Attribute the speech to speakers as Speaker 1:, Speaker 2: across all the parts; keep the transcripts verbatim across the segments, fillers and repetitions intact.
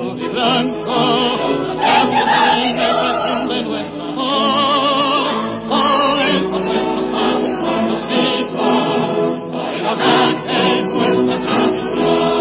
Speaker 1: azul y blanco, la inundación de nuestro amor. Por eso nuestro padre nos dijo, baila blanca en nuestra tradición.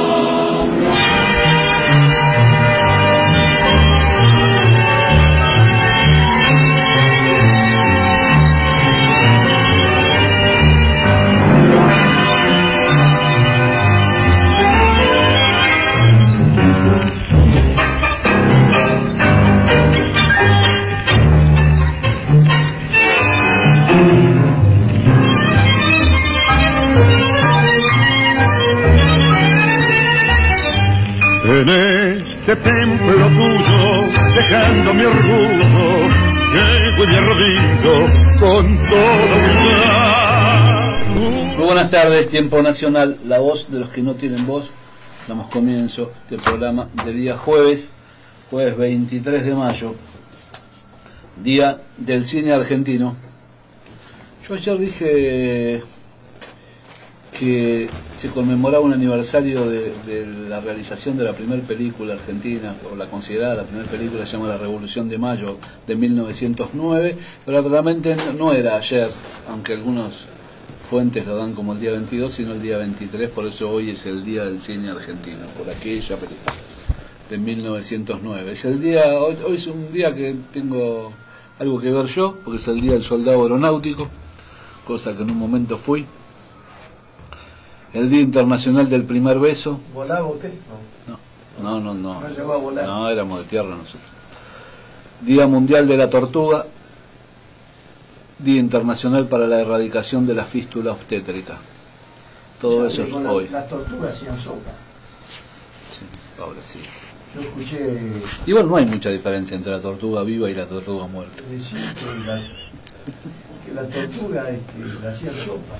Speaker 2: En este templo tuyo, dejando mi orgullo, llego y me arrodillo con toda humildad.
Speaker 3: Muy buenas tardes, Tiempo Nacional, la voz de los que no tienen voz. Damos comienzo del programa del día jueves, jueves veintitrés de mayo, día del cine argentino. Yo ayer dije que se conmemoraba un aniversario de, de la realización de la primera película argentina, o la considerada la primera película, se llama La Revolución de Mayo, de mil novecientos nueve, pero realmente no era ayer, aunque algunas fuentes lo dan como el día veintidós, sino el día veintitrés, por eso hoy es el día del cine argentino, por aquella película de mil novecientos nueve. Es el día, hoy, hoy es un día que tengo algo que ver yo, porque es el día del soldado aeronáutico, cosa que en un momento fui. El Día Internacional del Primer Beso.
Speaker 4: ¿Volaba usted?
Speaker 3: No, no, no. No,
Speaker 4: no llegó a volar.
Speaker 3: No, éramos de tierra nosotros. Día Mundial de la Tortuga. Día Internacional para la Erradicación de la Fístula Obstétrica. Todo eso es
Speaker 4: la,
Speaker 3: hoy.
Speaker 4: Las tortugas hacían sopa.
Speaker 3: Sí, pobrecito.
Speaker 4: Yo escuché...
Speaker 3: Igual no hay mucha diferencia entre la tortuga viva y la tortuga muerta.
Speaker 4: Decir que la, que la tortuga este, la hacían sopa.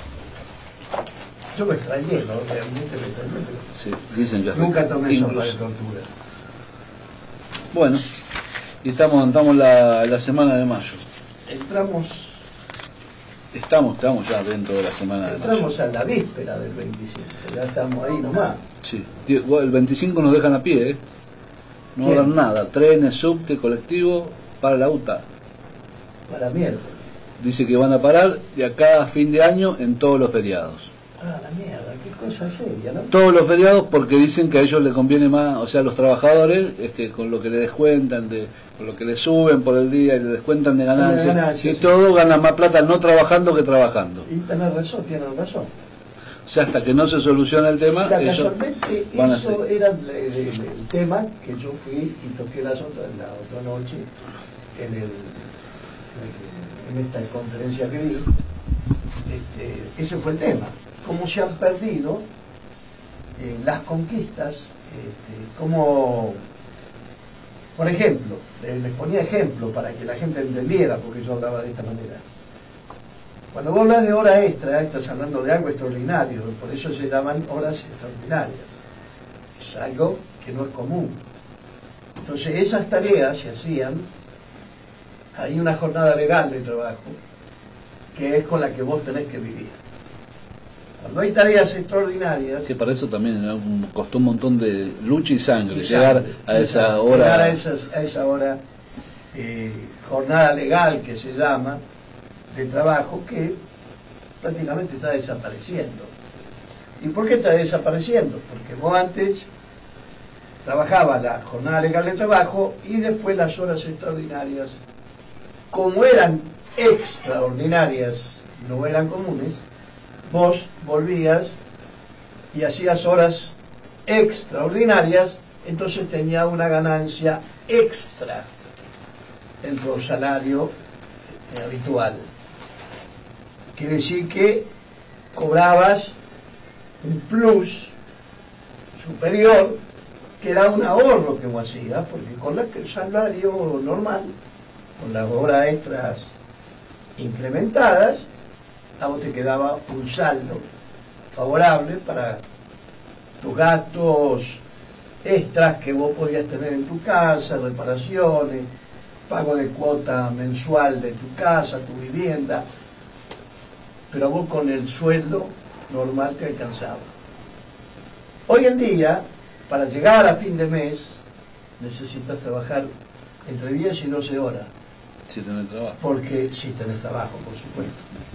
Speaker 4: Yo me extrañé, ¿no? Realmente me extrañé, pero...
Speaker 3: Sí, dicen que
Speaker 4: nunca tomé
Speaker 3: incluso
Speaker 4: sopa de tortuga.
Speaker 3: Bueno, y estamos, estamos la, la semana de mayo.
Speaker 4: Entramos...
Speaker 3: Estamos, estamos ya dentro de la semana de mayo.
Speaker 4: Entramos a la víspera del veinticinco, ya estamos ahí nomás.
Speaker 3: Sí, el veinticinco nos dejan a pie, ¿eh? No
Speaker 4: ¿Quién?
Speaker 3: hagan nada, trenes, subte, colectivo, para la U T A.
Speaker 4: Para miércoles.
Speaker 3: Dice que van a parar de acá a fin de año en todos los feriados.
Speaker 4: Ah, la mierda, qué cosa seria, ¿no?
Speaker 3: Todos los feriados, porque dicen que a ellos les conviene más, o sea, a los trabajadores, este, con lo que le descuentan, de, con lo que le suben por el día y le descuentan de ganancias,
Speaker 4: de ganancias,
Speaker 3: y
Speaker 4: sí.
Speaker 3: todo ganan más plata no trabajando que trabajando.
Speaker 4: Y tienen razón, tienen razón.
Speaker 3: O sea, hasta que no se soluciona el tema,
Speaker 4: La,
Speaker 3: ellos
Speaker 4: casualmente
Speaker 3: van a
Speaker 4: eso
Speaker 3: hacer.
Speaker 4: era el, el- el tema que yo fui y toqué la otra, la otra noche en, el, en, el- en esta conferencia que di. Este, ese fue el tema. Cómo se han perdido eh, las conquistas, este, como, por ejemplo, eh, les ponía ejemplo para que la gente entendiera, porque yo hablaba de esta manera. Cuando vos hablas de hora extra, estás hablando de algo extraordinario, por eso se llaman horas extraordinarias. Es algo que no es común. Entonces esas tareas se hacían, hay una jornada legal de trabajo, que es con la que vos tenés que vivir. Cuando hay tareas extraordinarias...
Speaker 3: Que para eso también ¿no? costó un montón de lucha y sangre,
Speaker 4: y
Speaker 3: llegar
Speaker 4: sangre,
Speaker 3: a esa
Speaker 4: exacto,
Speaker 3: hora.
Speaker 4: Llegar a, esas, a esa hora, eh, jornada legal que se llama, de trabajo, que prácticamente está desapareciendo. ¿Y por qué está desapareciendo? Porque vos antes trabajabas la jornada legal de trabajo y después las horas extraordinarias, como eran extraordinarias, no eran comunes, vos volvías y hacías horas extraordinarias, entonces tenía una ganancia extra en tu salario eh, habitual. Quiere decir que cobrabas un plus superior, que era un ahorro que vos hacías, porque con el salario normal, con las horas extras incrementadas, a vos te quedaba un saldo favorable para tus gastos extras que vos podías tener en tu casa, reparaciones, pago de cuota mensual de tu casa, tu vivienda, pero vos con el sueldo normal te alcanzaba. Hoy en día, para llegar a fin de mes, necesitas trabajar entre diez y doce horas.
Speaker 3: Si tenés trabajo.
Speaker 4: Porque si tenés trabajo, por supuesto.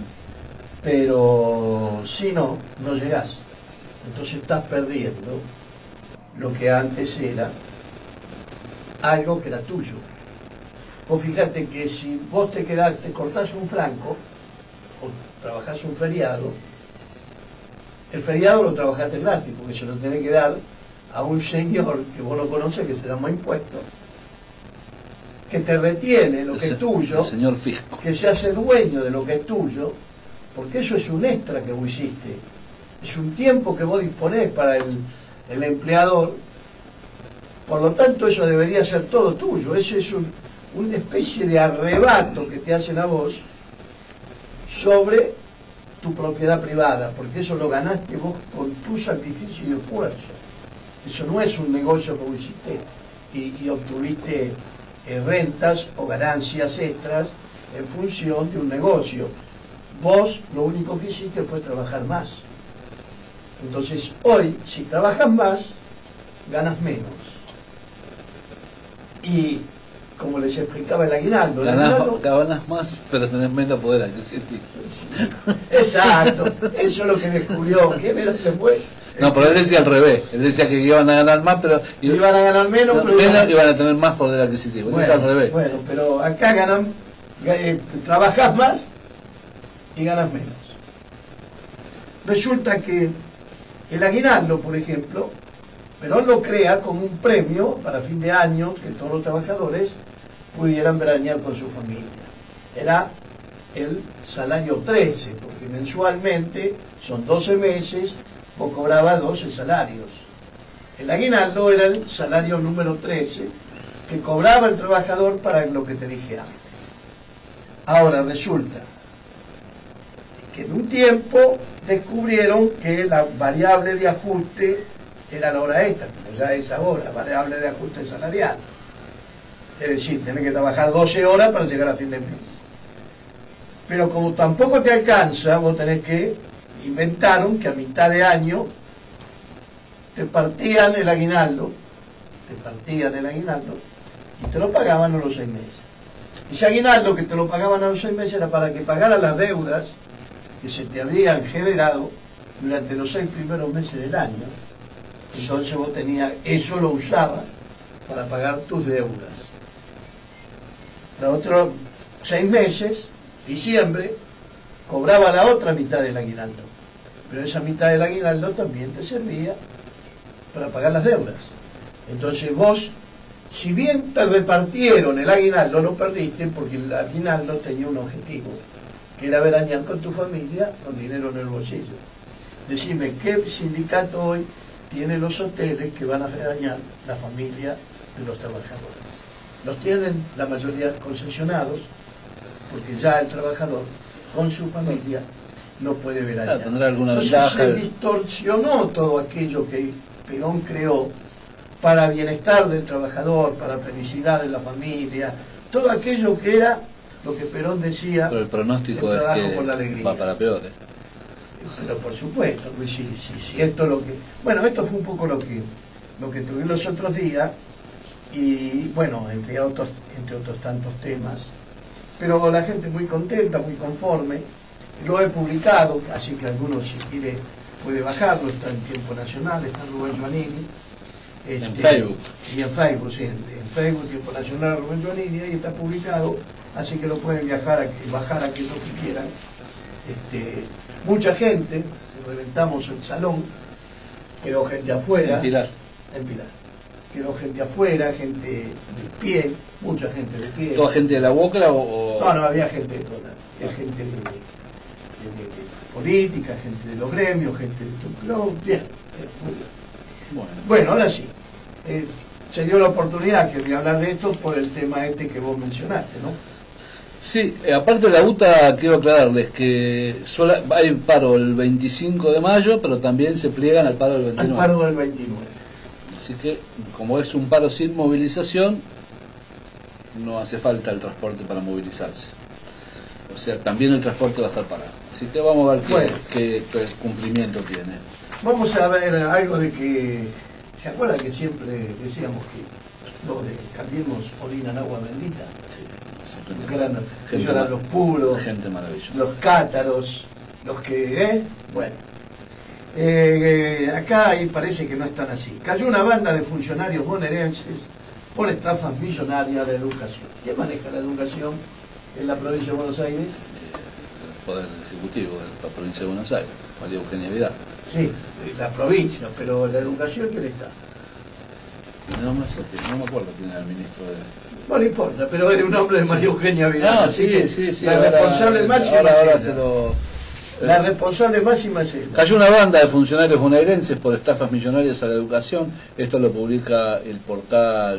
Speaker 4: Pero si no, no llegás. Entonces estás perdiendo lo que antes era algo que era tuyo. Vos fíjate que si vos te quedás, te cortás un franco o trabajás un feriado, el feriado lo trabajaste gratis porque se lo tenés que dar a un señor que vos no conoces, que se llama impuesto, que te retiene lo que es tuyo,
Speaker 3: el señor fisco,
Speaker 4: que se hace dueño de lo que es tuyo, porque eso es un extra que vos hiciste, es un tiempo que vos disponés para el, el empleador. Por lo tanto, eso debería ser todo tuyo. Ese es un, una especie de arrebato que te hacen a vos sobre tu propiedad privada, porque eso lo ganaste vos con tu sacrificio y esfuerzo. Eso no es un negocio que vos hiciste y, y obtuviste eh, rentas o ganancias extras en función de un negocio. Vos lo único que hiciste fue trabajar más. Entonces, hoy, si trabajas más, ganas menos. Y, como les explicaba el aguinaldo, el
Speaker 3: ganás,
Speaker 4: aguinaldo,
Speaker 3: ganas más, pero tenés menos poder adquisitivo.
Speaker 4: Exacto, eso es lo que descubrió. ¿Qué menos después?
Speaker 3: No, pero él decía al revés. Él decía que iban a ganar más, pero
Speaker 4: iban a ganar menos,
Speaker 3: no,
Speaker 4: pero
Speaker 3: menos
Speaker 4: iban...
Speaker 3: iban a tener más poder adquisitivo. Él
Speaker 4: Bueno,
Speaker 3: es al revés.
Speaker 4: bueno, pero acá ganan, eh, trabajas más y ganas menos. Resulta que el aguinaldo, por ejemplo, Perón lo crea como un premio para fin de año, que todos los trabajadores pudieran veranear con su familia. Era el salario trece, porque mensualmente son doce meses, o cobraba doce salarios. El aguinaldo era el salario número trece, que cobraba el trabajador para lo que te dije antes. Ahora resulta que en un tiempo descubrieron que la variable de ajuste era la hora extra, como ya es ahora, variable de ajuste salarial. Es decir, tenés que trabajar doce horas para llegar a fin de mes. Pero como tampoco te alcanza, vos tenés que, inventaron que a mitad de año te partían el aguinaldo, te partían el aguinaldo y te lo pagaban a los seis meses. Ese aguinaldo que te lo pagaban a los seis meses era para que pagaras las deudas que se te habían generado durante los seis primeros meses del año. Entonces vos tenías, eso lo usabas para pagar tus deudas. Los otros seis meses, diciembre, cobraba la otra mitad del aguinaldo. Pero esa mitad del aguinaldo también te servía para pagar las deudas. Entonces vos, si bien te repartieron el aguinaldo, lo perdiste porque el aguinaldo tenía un objetivo, que era veranear con tu familia con dinero en el bolsillo. Decime, ¿qué sindicato hoy tiene los hoteles que van a veranear la familia de los trabajadores? Los tienen la mayoría concesionados, porque ya el trabajador con su familia no puede veranear.
Speaker 3: Claro, tendrá alguna
Speaker 4: Entonces
Speaker 3: ventaja.
Speaker 4: se distorsionó todo aquello que Perón creó para bienestar del trabajador, para felicidad de la familia, todo aquello que era lo que Perón decía,
Speaker 3: Pero el pronóstico
Speaker 4: el
Speaker 3: es
Speaker 4: trabajo
Speaker 3: que
Speaker 4: por la alegría.
Speaker 3: va para peor. ¿eh?
Speaker 4: Pero por supuesto, pues si, si, si esto lo que... Bueno, esto fue un poco lo que lo que tuve los otros días, y bueno, entre otros, entre otros tantos temas. Pero la gente muy contenta, muy conforme. Lo he publicado, así que alguno si quiere puede bajarlo, está en Tiempo Nacional, está Rubén Giovannini. Este,
Speaker 3: En Facebook.
Speaker 4: Y en Facebook, sí, en, en Facebook, Tiempo Nacional, Rubén Giovannini, ahí está publicado, así que lo pueden viajar a, bajar aquello que quieran. Este, mucha gente, reventamos el salón, quedó gente afuera.
Speaker 3: En Pilar.
Speaker 4: En Pilar. Quedó gente afuera, gente de pie, mucha gente de pie.
Speaker 3: ¿Toda gente de la Boca o...?
Speaker 4: No, no, había gente de toda, había gente de, de, de, de política, gente de los gremios, gente de tu club, bien, bien, muy bien.
Speaker 3: Bueno,
Speaker 4: Bueno, ahora sí, eh, se dio la oportunidad que voy a hablar de esto por el tema este que vos mencionaste, ¿no?
Speaker 3: sí, eh, aparte de la U T A, quiero aclararles que sola, hay paro el veinticinco de mayo, pero también se pliegan al paro del
Speaker 4: Al
Speaker 3: veintinueve.
Speaker 4: paro del veintinueve.
Speaker 3: Así que, como es un paro sin movilización, no hace falta el transporte para movilizarse. O sea, también el transporte va a estar parado. Así que vamos a ver qué,
Speaker 4: Bueno.
Speaker 3: qué, qué cumplimiento tiene.
Speaker 4: Vamos a ver algo de que ¿Se acuerdan que siempre decíamos que los de Cambiemos orina en agua bendita?
Speaker 3: Sí,
Speaker 4: Que eran,
Speaker 3: gente,
Speaker 4: ellos eran los puros,
Speaker 3: gente maravillosa.
Speaker 4: los cátaros, los que, ¿eh? Bueno. Eh, eh, acá ahí parece que no están así. Cayó una banda de funcionarios bonaerenses por estafas millonarias de educación. ¿Quién maneja la educación en la provincia de Buenos Aires?
Speaker 3: El Poder Ejecutivo de la provincia de Buenos Aires, María Eugenia Vidal.
Speaker 4: Sí, la provincia, pero la educación, ¿quién está?
Speaker 3: No, me acuerdo, no me acuerdo quién era el ministro de...
Speaker 4: No le importa, pero era un hombre de María Eugenia Vidal.
Speaker 3: No,
Speaker 4: así
Speaker 3: sí,
Speaker 4: que
Speaker 3: sí, sí.
Speaker 4: La
Speaker 3: ahora,
Speaker 4: responsable máxima
Speaker 3: ahora, ahora
Speaker 4: es
Speaker 3: se
Speaker 4: ella.
Speaker 3: lo...
Speaker 4: La responsable máxima es ella.
Speaker 3: Cayó una banda de funcionarios bonaerenses por estafas millonarias a la educación. Esto lo publica el portal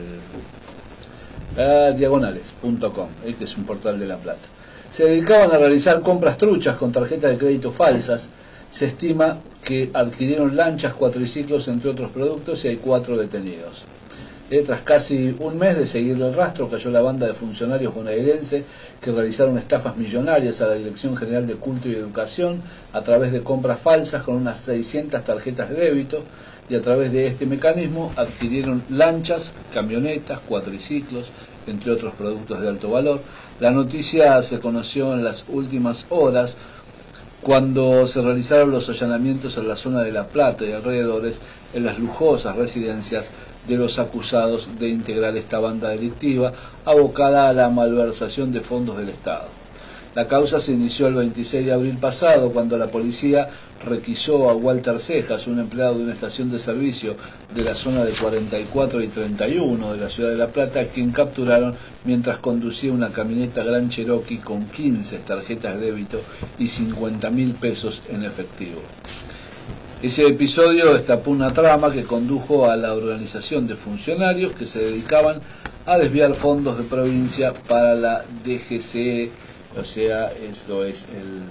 Speaker 3: eh, diagonales punto com, eh, que es un portal de La Plata. Se dedicaban a realizar compras truchas con tarjetas de crédito falsas. Se estima que adquirieron lanchas, cuatriciclos, entre otros productos, y hay cuatro detenidos. Eh, tras casi un mes de seguirle el rastro, cayó la banda de funcionarios bonaerenses que realizaron estafas millonarias a la Dirección General de Culto y Educación a través de compras falsas con unas seiscientas tarjetas de débito, y a través de este mecanismo adquirieron lanchas, camionetas, cuatriciclos, entre otros productos de alto valor. La noticia se conoció en las últimas horas cuando se realizaron los allanamientos en la zona de La Plata y alrededores, en las lujosas residencias de los acusados de integrar esta banda delictiva abocada a la malversación de fondos del Estado. La causa se inició el veintiséis de abril pasado, cuando la policía requisó a Walter Cejas, un empleado de una estación de servicio de la zona de cuarenta y cuatro y treinta y uno de la ciudad de La Plata, a quien capturaron mientras conducía una camioneta Gran Cherokee con quince tarjetas de débito y cincuenta mil pesos en efectivo. Ese episodio destapó una trama que condujo a la organización de funcionarios que se dedicaban a desviar fondos de provincia para la D G C E, o sea, eso es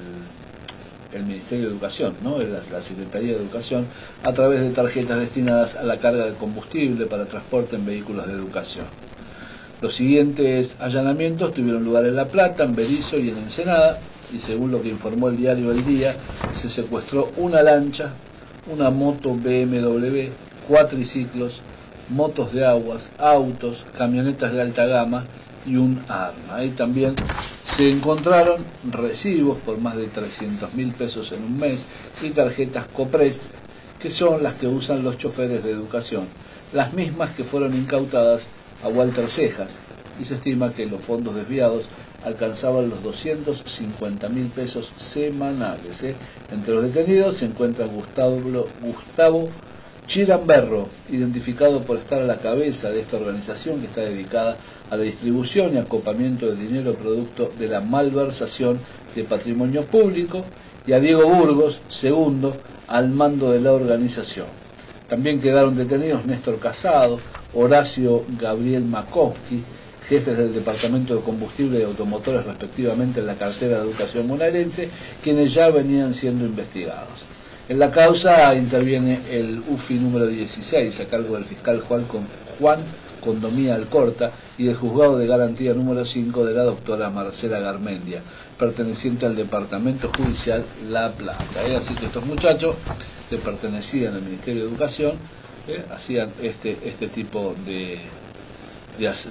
Speaker 3: el, el Ministerio de Educación, ¿no? la, la Secretaría de Educación, a través de tarjetas destinadas a la carga de combustible para transporte en vehículos de educación. Los siguientes allanamientos tuvieron lugar en La Plata, en Berisso y en Ensenada, y según lo que informó el diario El Día, se secuestró una lancha, una moto B M W, cuatriciclos, motos de aguas, autos, camionetas de alta gama y un arma. Ahí también se encontraron recibos por más de trescientos mil pesos en un mes y tarjetas Copres, que son las que usan los choferes de educación, las mismas que fueron incautadas a Walter Cejas, y se estima que los fondos desviados alcanzaban los doscientos cincuenta mil pesos semanales. ¿eh? Entre los detenidos se encuentra Gustavo, Gustavo Chiramberro, identificado por estar a la cabeza de esta organización que está dedicada a la distribución y acopamiento de dinero producto de la malversación de patrimonio público, y a Diego Burgos, segundo, al mando de la organización. También quedaron detenidos Néstor Casado, Horacio Gabriel Makowski, jefes del Departamento de Combustible y Automotores respectivamente en la cartera de Educación bonaerense, quienes ya venían siendo investigados. En la causa interviene el U F I número dieciséis, a cargo del fiscal Juan, Juan Condomía Alcorta, y del juzgado de garantía número cinco de la doctora Marcela Garmendia, perteneciente al Departamento Judicial La Plata. ¿eh? Así que estos muchachos, que pertenecían al Ministerio de Educación, ¿eh? hacían este, este tipo de, de, de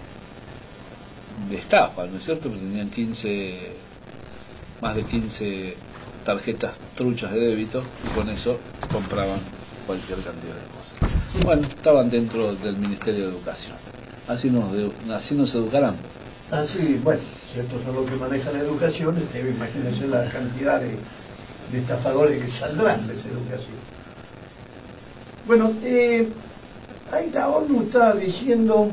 Speaker 3: de estafa, ¿no es cierto? Porque tenían quince, más de quince tarjetas truchas de débito, y con eso compraban cualquier cantidad de cosas. Bueno, estaban dentro del Ministerio de Educación. Así nos, así nos educarán.
Speaker 4: Así, bueno, si estos son los que manejan la educación, este, imagínense la cantidad de, de estafadores que saldrán de esa educación. Bueno, eh, ahí la ONU está diciendo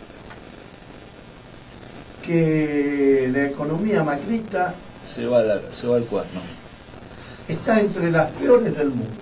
Speaker 4: que la economía macrista
Speaker 3: se va, la, se va al cuerno.
Speaker 4: Está entre las peores del mundo.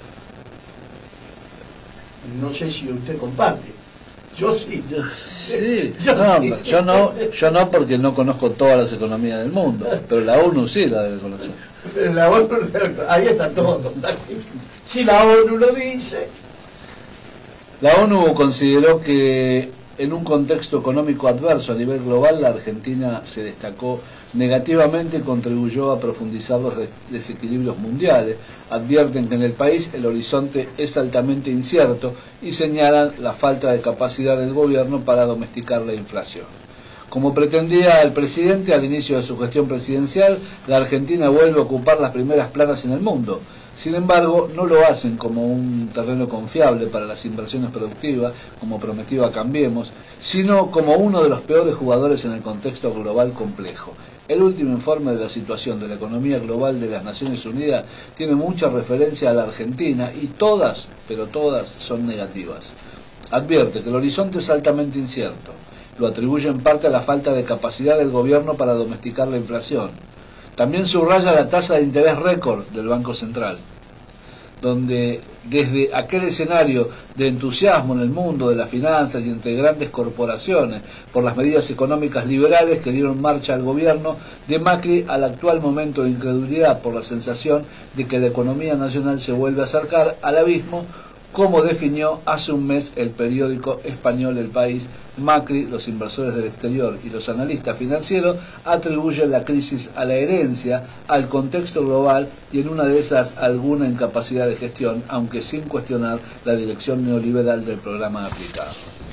Speaker 4: No sé si usted comparte. Yo sí.
Speaker 3: Yo, sí,
Speaker 4: yo,
Speaker 3: no,
Speaker 4: sí.
Speaker 3: yo no, yo no porque no conozco todas las economías del mundo, pero la ONU sí la debe conocer.
Speaker 4: La ONU, ahí está todo. Si la ONU lo dice.
Speaker 3: La ONU consideró que en un contexto económico adverso a nivel global, la Argentina se destacó negativamente y contribuyó a profundizar los desequilibrios mundiales. Advierten que en el país el horizonte es altamente incierto y señalan la falta de capacidad del gobierno para domesticar la inflación. Como pretendía el presidente al inicio de su gestión presidencial, la Argentina vuelve a ocupar las primeras planas en el mundo. Sin embargo, no lo hacen como un terreno confiable para las inversiones productivas, como prometió Cambiemos, sino como uno de los peores jugadores en el contexto global complejo. El último informe de la situación de la economía global de las Naciones Unidas tiene mucha referencia a la Argentina y todas, pero todas, son negativas. Advierte que el horizonte es altamente incierto. Lo atribuye en parte a la falta de capacidad del gobierno para domesticar la inflación. También subraya la tasa de interés récord del Banco Central, donde desde aquel escenario de entusiasmo en el mundo de las finanzas y entre grandes corporaciones por las medidas económicas liberales que dieron marcha al gobierno de Macri, al actual momento de incredulidad por la sensación de que la economía nacional se vuelve a acercar al abismo, como definió hace un mes el periódico español El País. Macri, los inversores del exterior y los analistas financieros atribuyen la crisis a la herencia, al contexto global y en una de esas alguna incapacidad de gestión, aunque sin cuestionar la dirección neoliberal del programa aplicado.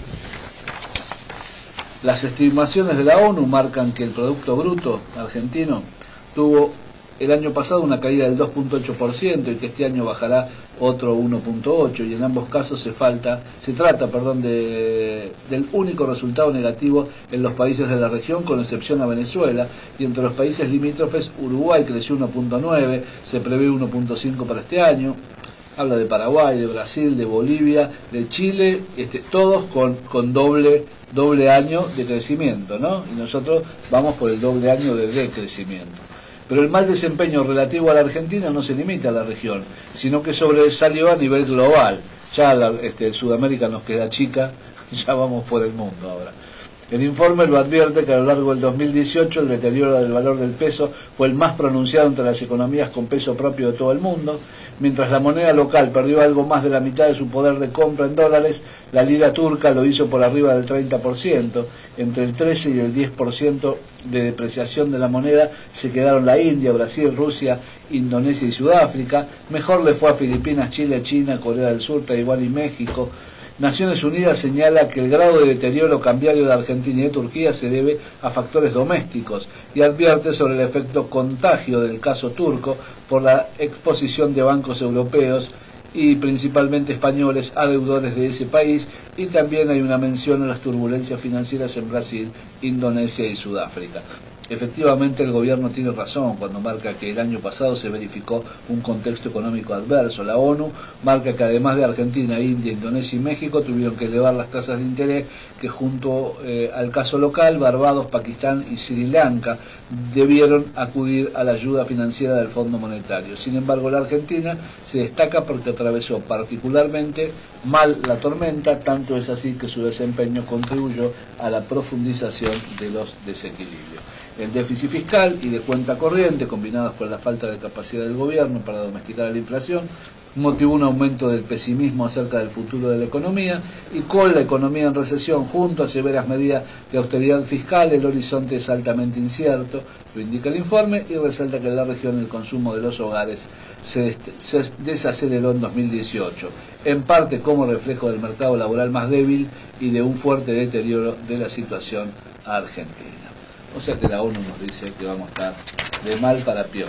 Speaker 3: Las estimaciones de la ONU marcan que el Producto Bruto argentino tuvo el año pasado una caída del dos punto ocho por ciento y que este año bajará otro uno punto ocho por ciento, y en ambos casos se falta, se trata, perdón, de, del único resultado negativo en los países de la región, con excepción a Venezuela, y entre los países limítrofes Uruguay creció uno punto nueve, se prevé uno punto cinco para este año. Habla de Paraguay, de Brasil, de Bolivia, de Chile, este, todos con, con doble, doble año de crecimiento, ¿no? Y nosotros vamos por el doble año de decrecimiento. Pero el mal desempeño relativo a la Argentina no se limita a la región, sino que sobresalió a nivel global. Ya la, este, Sudamérica nos queda chica, ya vamos por el mundo ahora. El informe lo advierte que a lo largo del dos mil dieciocho el deterioro del valor del peso fue el más pronunciado entre las economías con peso propio de todo el mundo. Mientras la moneda local perdió algo más de la mitad de su poder de compra en dólares, la lira turca lo hizo por arriba del treinta por ciento. Entre el trece y el diez por ciento de depreciación de la moneda se quedaron la India, Brasil, Rusia, Indonesia y Sudáfrica. Mejor le fue a Filipinas, Chile, China, Corea del Sur, Taiwán y México. Naciones Unidas señala que el grado de deterioro cambiario de Argentina y de Turquía se debe a factores domésticos y advierte sobre el efecto contagio del caso turco por la exposición de bancos europeos y principalmente españoles a deudores de ese país, y también hay una mención a las turbulencias financieras en Brasil, Indonesia y Sudáfrica. Efectivamente, el gobierno tiene razón cuando marca que el año pasado se verificó un contexto económico adverso. La ONU marca que además de Argentina, India, Indonesia y México tuvieron que elevar las tasas de interés, que junto eh, al caso local, Barbados, Pakistán y Sri Lanka debieron acudir a la ayuda financiera del Fondo Monetario. Sin embargo, la Argentina se destaca porque atravesó particularmente mal la tormenta, tanto es así que su desempeño contribuyó a la profundización de los desequilibrios. El déficit fiscal y de cuenta corriente, combinados con la falta de capacidad del gobierno para domesticar la inflación, motivó un aumento del pesimismo acerca del futuro de la economía, y con la economía en recesión junto a severas medidas de austeridad fiscal, el horizonte es altamente incierto, lo indica el informe, y resalta que en la región el consumo de los hogares se, se desaceleró en dos mil dieciocho, en parte como reflejo del mercado laboral más débil y de un fuerte deterioro de la situación argentina. O sea que la ONU nos dice que vamos a estar de mal para peor.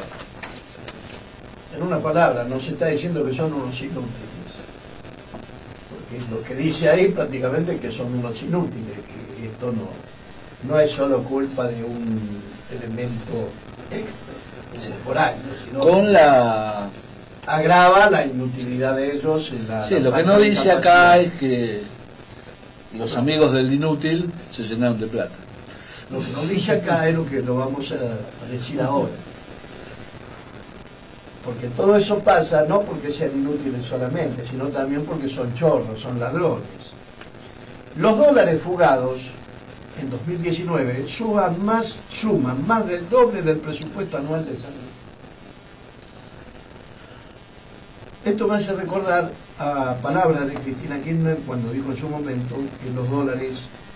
Speaker 4: En una palabra, nos está diciendo que son unos inútiles. Porque lo que dice ahí prácticamente es que son unos inútiles, que esto no, no es solo culpa de un elemento extra, temporario, sino
Speaker 3: con la...
Speaker 4: agrava la inutilidad de ellos. En la,
Speaker 3: sí,
Speaker 4: la
Speaker 3: lo que no dice acá es que los amigos del inútil se llenaron de plata.
Speaker 4: Lo que nos dice acá es lo que lo vamos a decir ahora. Porque todo eso pasa no porque sean inútiles solamente, sino también porque son chorros, son ladrones. Los dólares fugados en dos mil diecinueve suman más, suman más del doble del presupuesto anual de salud. Esto me hace recordar a palabras de Cristina Kirchner cuando dijo en su momento que los dólares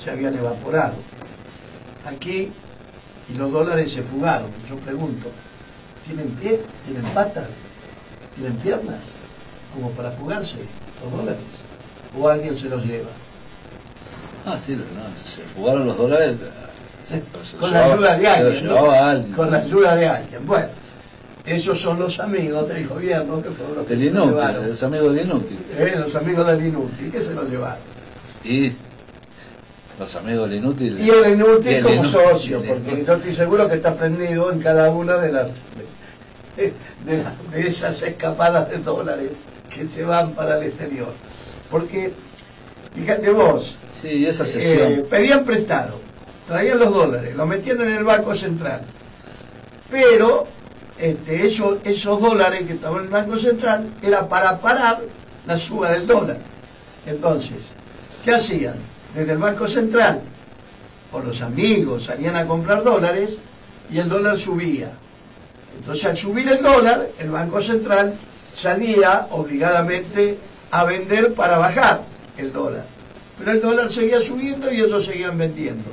Speaker 4: se habían evaporado. Aquí, y los dólares se fugaron. Yo pregunto, ¿tienen pie? ¿Tienen patas? ¿Tienen piernas? Como para fugarse los dólares. ¿O alguien se los lleva?
Speaker 3: Ah, sí, no, se fugaron los dólares.
Speaker 4: Sí,
Speaker 3: pero se
Speaker 4: con
Speaker 3: llevaba-
Speaker 4: la ayuda de
Speaker 3: se los
Speaker 4: alguien, ¿no?
Speaker 3: llevaba alguien.
Speaker 4: Con la ayuda de alguien. Bueno, esos son los amigos del gobierno que fueron los que
Speaker 3: Del
Speaker 4: se los
Speaker 3: inútil,
Speaker 4: llevaron.
Speaker 3: los amigos del inútil.
Speaker 4: Eh, los amigos del inútil, que se los llevaron.
Speaker 3: Y los amigos del inútil.
Speaker 4: Y el inútil
Speaker 3: y el
Speaker 4: como
Speaker 3: inútil,
Speaker 4: socio,
Speaker 3: y el
Speaker 4: porque
Speaker 3: inútil.
Speaker 4: yo estoy seguro que está prendido en cada una de las de, de la- de esas escapadas de dólares que se van para el exterior. Porque, fíjate vos,
Speaker 3: Sí, esa sesión.
Speaker 4: eh, pedían prestado, traían los dólares, los metían en el Banco Central, pero este, esos, esos dólares que estaban en el Banco Central era para parar la suba del dólar. Entonces, ¿qué hacían? Desde el Banco Central, o los amigos salían a comprar dólares y el dólar subía. Entonces, al subir el dólar, el Banco Central salía obligadamente a vender para bajar el dólar. Pero el dólar seguía subiendo y ellos seguían vendiendo.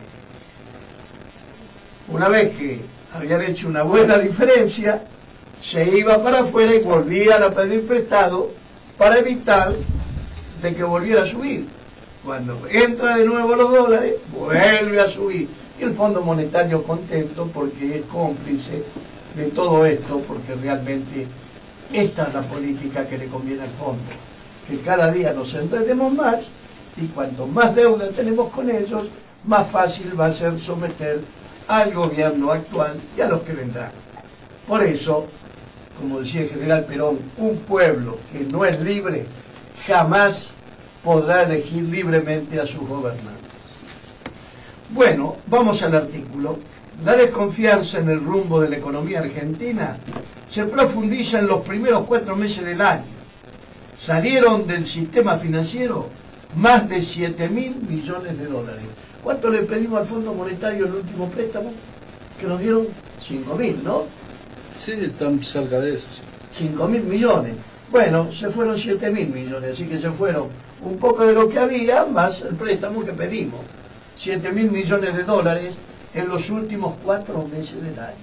Speaker 4: Una vez que habían hecho una buena diferencia, se iba para afuera y volvían a pedir prestado para evitar de que volviera a subir. Cuando entra de nuevo los dólares, vuelve a subir. Y el Fondo Monetario contento porque es cómplice de todo esto, porque realmente esta es la política que le conviene al fondo. Que cada día nos entendemos más y cuanto más deuda tenemos con ellos, más fácil va a ser someter al gobierno actual y a los que vendrán. Por eso, como decía el general Perón, un pueblo que no es libre jamás podrá elegir libremente a sus gobernantes. Bueno, vamos al artículo. La desconfianza en el rumbo de la economía argentina se profundiza en los primeros cuatro meses del año. Salieron del sistema financiero más de siete mil millones de dólares. ¿Cuánto le pedimos al Fondo Monetario el último préstamo? Que nos dieron cinco mil, ¿no?
Speaker 3: Sí, están cerca de eso. Sí.
Speaker 4: cinco mil millones. Bueno, se fueron siete mil millones, así que se fueron un poco de lo que había, más el préstamo que pedimos. siete mil millones de dólares en los últimos cuatro meses del año.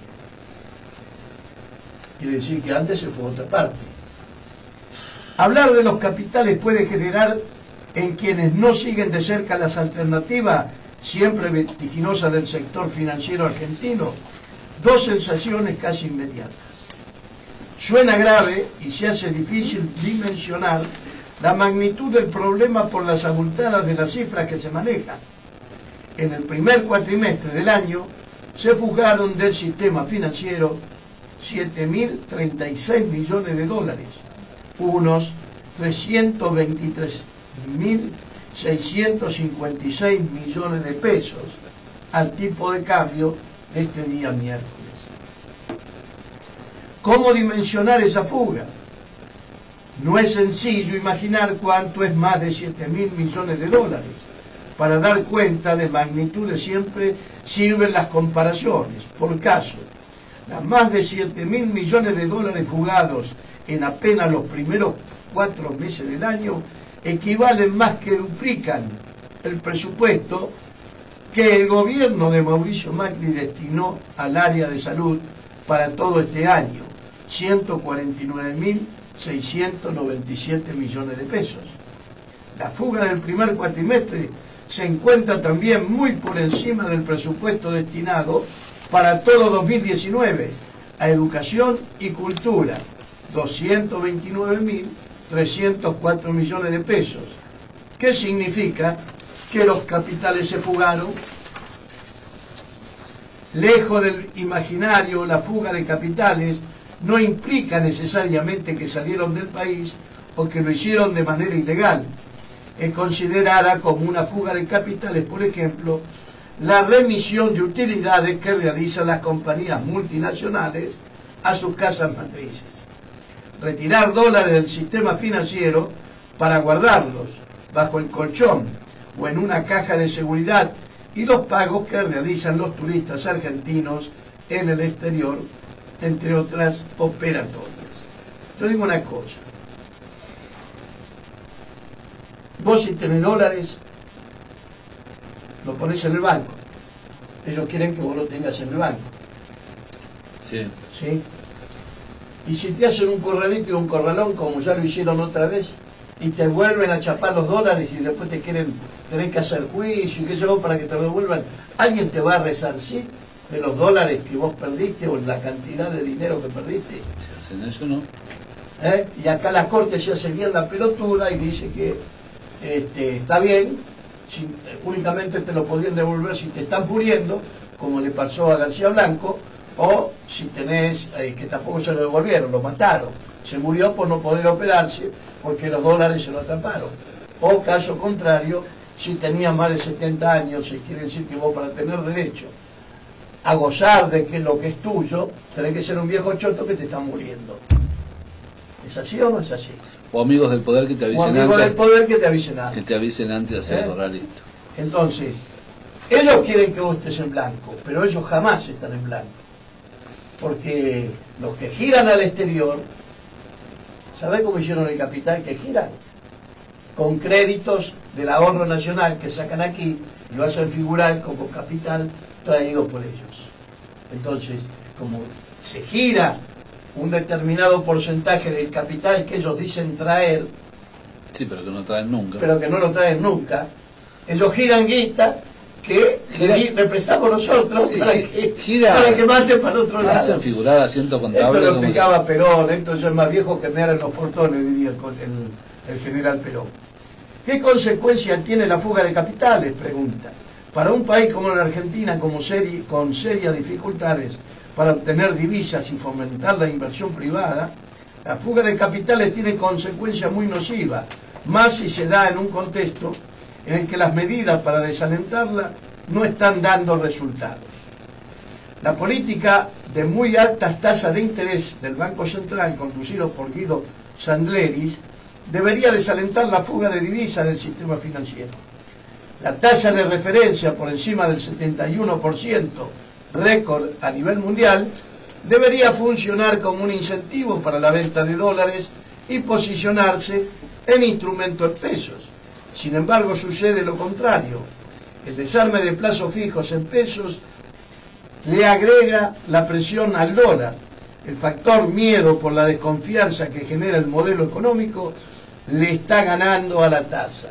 Speaker 4: Quiere decir que antes se fue a otra parte. Hablar de los capitales puede generar en quienes no siguen de cerca las alternativas siempre vertiginosas del sector financiero argentino dos sensaciones casi inmediatas. Suena grave y se hace difícil dimensionar la magnitud del problema por las abultadas de las cifras que se manejan. En el primer cuatrimestre del año se fugaron del sistema financiero siete mil treinta y seis millones de dólares, unos trescientos veintitrés mil seiscientos cincuenta y seis millones de pesos al tipo de cambio de este día miércoles. ¿Cómo dimensionar esa fuga? No es sencillo imaginar cuánto es más de siete mil millones de dólares. Para dar cuenta de magnitudes siempre sirven las comparaciones. Por caso, las más de siete mil millones de dólares fugados en apenas los primeros cuatro meses del año equivalen más que duplican el presupuesto que el gobierno de Mauricio Macri destinó al área de salud para todo este año, ciento cuarenta y nueve mil seiscientos noventa y siete millones de pesos. La fuga del primer cuatrimestre se encuentra también muy por encima del presupuesto destinado para todo dos mil diecinueve a educación y cultura, doscientos veintinueve mil trescientos cuatro millones de pesos. ¿Qué significa? Que los capitales se fugaron. Lejos del imaginario, la fuga de capitales no implica necesariamente que salieron del país o que lo hicieron de manera ilegal. Es considerada como una fuga de capitales, por ejemplo, la remisión de utilidades que realizan las compañías multinacionales a sus casas matrices. Retirar dólares del sistema financiero para guardarlos bajo el colchón o en una caja de seguridad y los pagos que realizan los turistas argentinos en el exterior, entre otras operatorias. Yo digo una cosa. Vos si tenés dólares, lo pones en el banco. Ellos quieren que vos lo tengas en el banco.
Speaker 3: Sí.
Speaker 4: ¿Sí? Y si te hacen un corralito y un corralón, como ya lo hicieron otra vez, y te vuelven a chapar los dólares y después te quieren, tenés que hacer juicio y qué sé yo para que te lo devuelvan, ¿alguien te va a resarcir de los dólares que vos perdiste o la cantidad de dinero que perdiste?
Speaker 3: Si hacen eso, no.
Speaker 4: ¿Eh? Y acá la Corte se hace bien la pelotuda y dice que este, está bien, si, únicamente te lo podrían devolver si te estás muriendo, como le pasó a García Blanco, o si tenés, eh, que tampoco se lo devolvieron, lo mataron, se murió por no poder operarse porque los dólares se lo atraparon. O caso contrario, si tenía más de setenta años, y quiere decir que vos para tener derecho a gozar de que lo que es tuyo, tenés que ser un viejo choto que te está muriendo. ¿Es así o no es así?
Speaker 3: O amigos del poder que te
Speaker 4: O
Speaker 3: avisen
Speaker 4: amigos
Speaker 3: antes.
Speaker 4: del poder que te avisen antes.
Speaker 3: Que te avisen antes de hacer
Speaker 4: ¿Eh?
Speaker 3: el corralito.
Speaker 4: Entonces, ellos quieren que vos estés en blanco, pero ellos jamás están en blanco. Porque los que giran al exterior, ¿sabés cómo hicieron el capital que giran? Con créditos del ahorro nacional que sacan aquí y lo hacen figurar como capital traído por ellos. Entonces, como se gira un determinado porcentaje del capital que ellos dicen traer,
Speaker 3: Sí, pero que no traen nunca.
Speaker 4: pero que no lo traen nunca, ellos giran guita que
Speaker 3: Gira-
Speaker 4: le, le prestamos nosotros
Speaker 3: Sí,
Speaker 4: para, que,
Speaker 3: gira-
Speaker 4: para que mande para el otro lado.
Speaker 3: Hacen figurar asiento
Speaker 4: Esto
Speaker 3: contable.
Speaker 4: lo
Speaker 3: como que-
Speaker 4: explicaba Perón, esto ya es más viejo que mear en los portones, diría el, el, el general Perón. ¿Qué consecuencia tiene la fuga de capitales? Pregunta. Para un país como la Argentina, como seri, con serias dificultades para obtener divisas y fomentar la inversión privada, la fuga de capitales tiene consecuencias muy nocivas, más si se da en un contexto en el que las medidas para desalentarla no están dando resultados. La política de muy altas tasas de interés del Banco Central, conducido por Guido Sandleris, debería desalentar la fuga de divisas del sistema financiero. La tasa de referencia por encima del setenta y uno por ciento, récord a nivel mundial, debería funcionar como un incentivo para la venta de dólares y posicionarse en instrumentos pesos. Sin embargo, sucede lo contrario. El desarme de plazos fijos en pesos le agrega la presión al dólar. El factor miedo por la desconfianza que genera el modelo económico le está ganando a la tasa.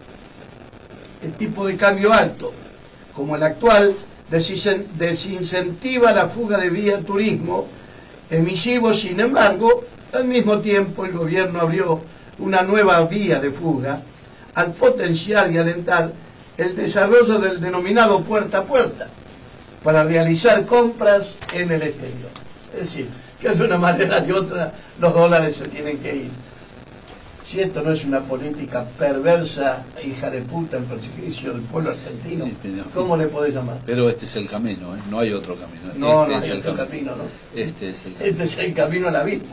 Speaker 4: El tipo de cambio alto, como el actual, desincentiva la fuga de vía turismo emisivo. Sin embargo, al mismo tiempo el gobierno abrió una nueva vía de fuga al potenciar y alentar el desarrollo del denominado puerta a puerta para realizar compras en el exterior. Es decir, que de una manera u otra los dólares se tienen que ir. Si esto no es una política perversa, hija de puta, en perjuicio del pueblo argentino, ¿cómo le podés llamar?
Speaker 3: Pero este es el camino, ¿eh? No hay otro camino.
Speaker 4: No,
Speaker 3: Este
Speaker 4: no
Speaker 3: es
Speaker 4: hay
Speaker 3: el
Speaker 4: otro
Speaker 3: camino.
Speaker 4: camino, ¿no?
Speaker 3: Este es el camino.
Speaker 4: Este es el camino al abismo.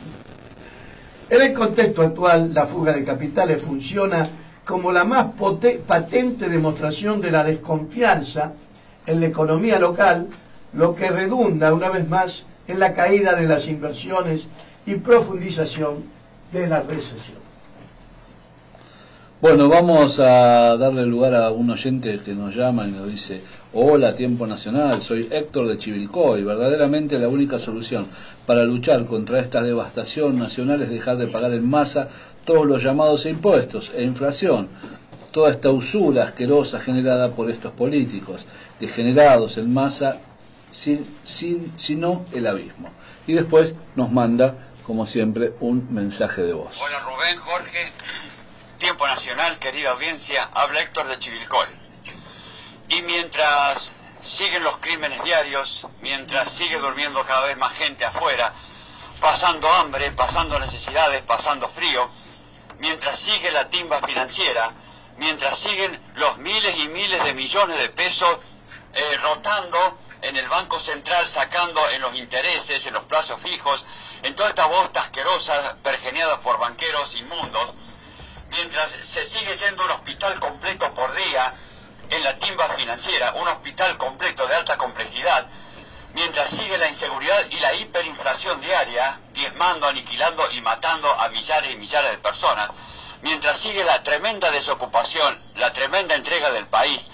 Speaker 4: En el contexto actual, la fuga de capitales funciona como la más patente demostración de la desconfianza en la economía local, lo que redunda una vez más en la caída de las inversiones y profundización de la recesión.
Speaker 3: Bueno, vamos a darle lugar a un oyente que nos llama y nos dice: hola, Tiempo Nacional, soy Héctor de Chivilcoy. Verdaderamente la única solución para luchar contra esta devastación nacional es dejar de pagar en masa todos los llamados impuestos e inflación, toda esta usura asquerosa generada por estos políticos, degenerados en masa, sin, sin, sino el abismo. Y después nos manda, como siempre, un mensaje de voz.
Speaker 5: Hola Rubén, Jorge, Tiempo Nacional, querida audiencia, habla Héctor de Chivilcoy. Y mientras siguen los crímenes diarios, mientras sigue durmiendo cada vez más gente afuera, pasando hambre, pasando necesidades, pasando frío, mientras sigue la timba financiera, mientras siguen los miles y miles de millones de pesos eh, rotando en el Banco Central, sacando en los intereses, en los plazos fijos, en toda esta bosta asquerosa pergeneada por banqueros inmundos, mientras se sigue yendo un hospital completo por día en la timba financiera, un hospital completo de alta complejidad, mientras sigue la inseguridad y la hiperinflación diaria, diezmando, aniquilando y matando a millares y millares de personas, mientras sigue la tremenda desocupación, la tremenda entrega del país,